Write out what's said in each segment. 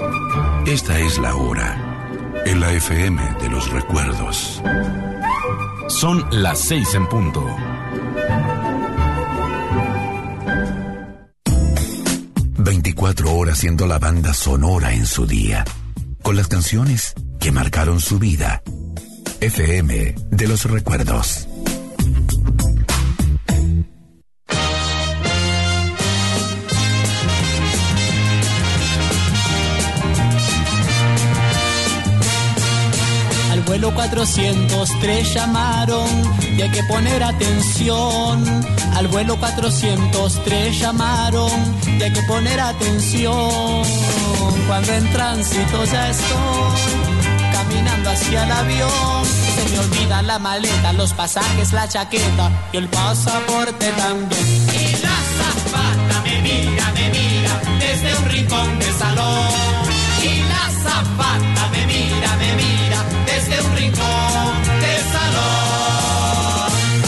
Esta es la hora, en la FM de los recuerdos. Son las 6 en punto. ...24 horas siendo la banda sonora en su día... ...con las canciones que marcaron su vida... FM de los recuerdos. Al vuelo 403 llamaron y hay que poner atención. Al vuelo 403 llamaron y hay que poner atención. Cuando en tránsito ya estoy caminando hacia el avión, se me olvida la maleta, los pasajes, la chaqueta y el pasaporte también. Y la azafata me mira desde un rincón del salón. Y la azafata me mira desde un rincón del salón.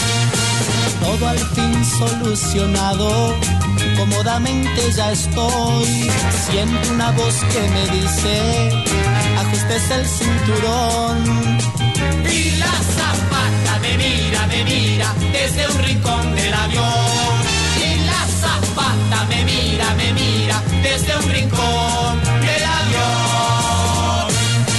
Todo al fin solucionado, cómodamente ya estoy. Siento una voz que me dice: ajustes el cinturón. Y la azafata me mira desde un rincón del avión. Y la azafata me mira desde un rincón del avión.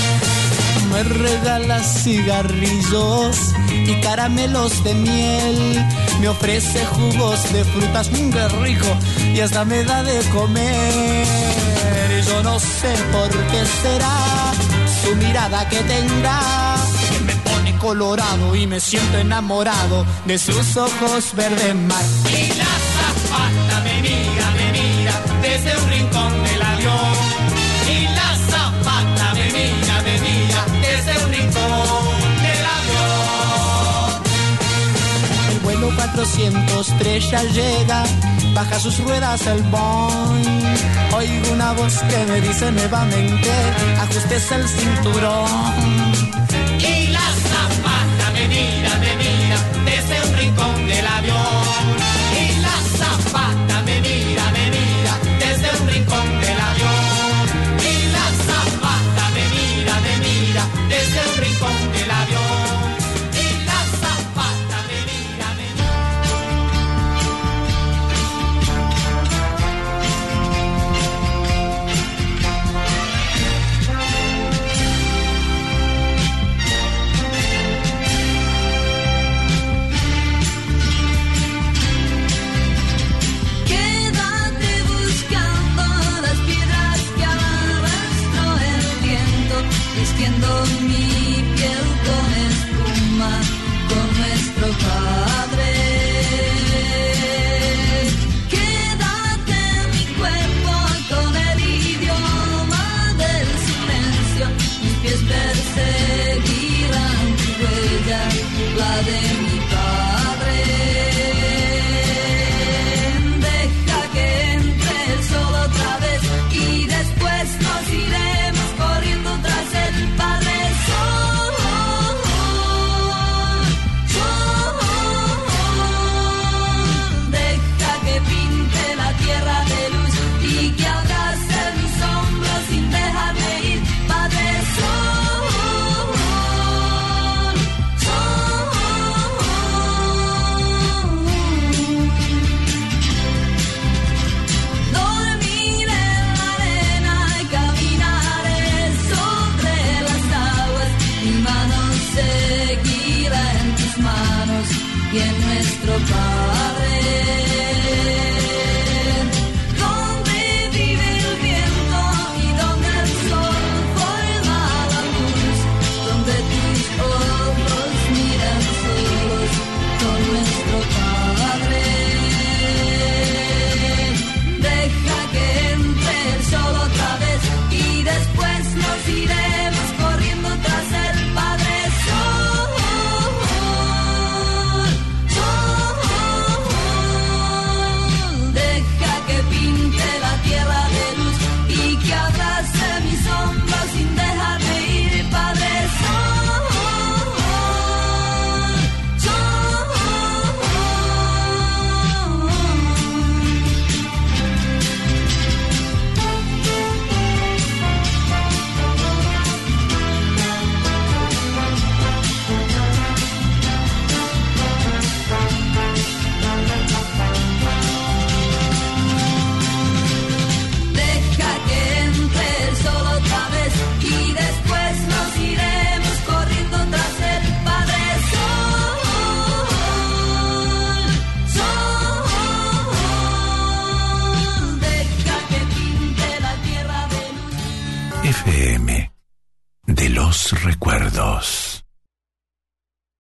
Me regala cigarrillos y caramelos de miel. Me ofrece jugos de frutas, qué rico, y hasta me da de comer. Y yo no sé por qué será su mirada que tendrá, que me pone colorado y me siento enamorado de sus ojos verde mar. Y la azafata me mira desde un rincón del avión. Y la azafata me mira desde un rincón del avión. El vuelo 403 ya llega, baja sus ruedas el Boeing. Oigo una voz que me dice nuevamente: ajustes el cinturón. Y la azafata me mira desde un rincón del avión. Y la azafata me mira desde un rincón del avión. Y la azafata me mira desde un rincón del avión. Y la azafata me mira. FM de los recuerdos.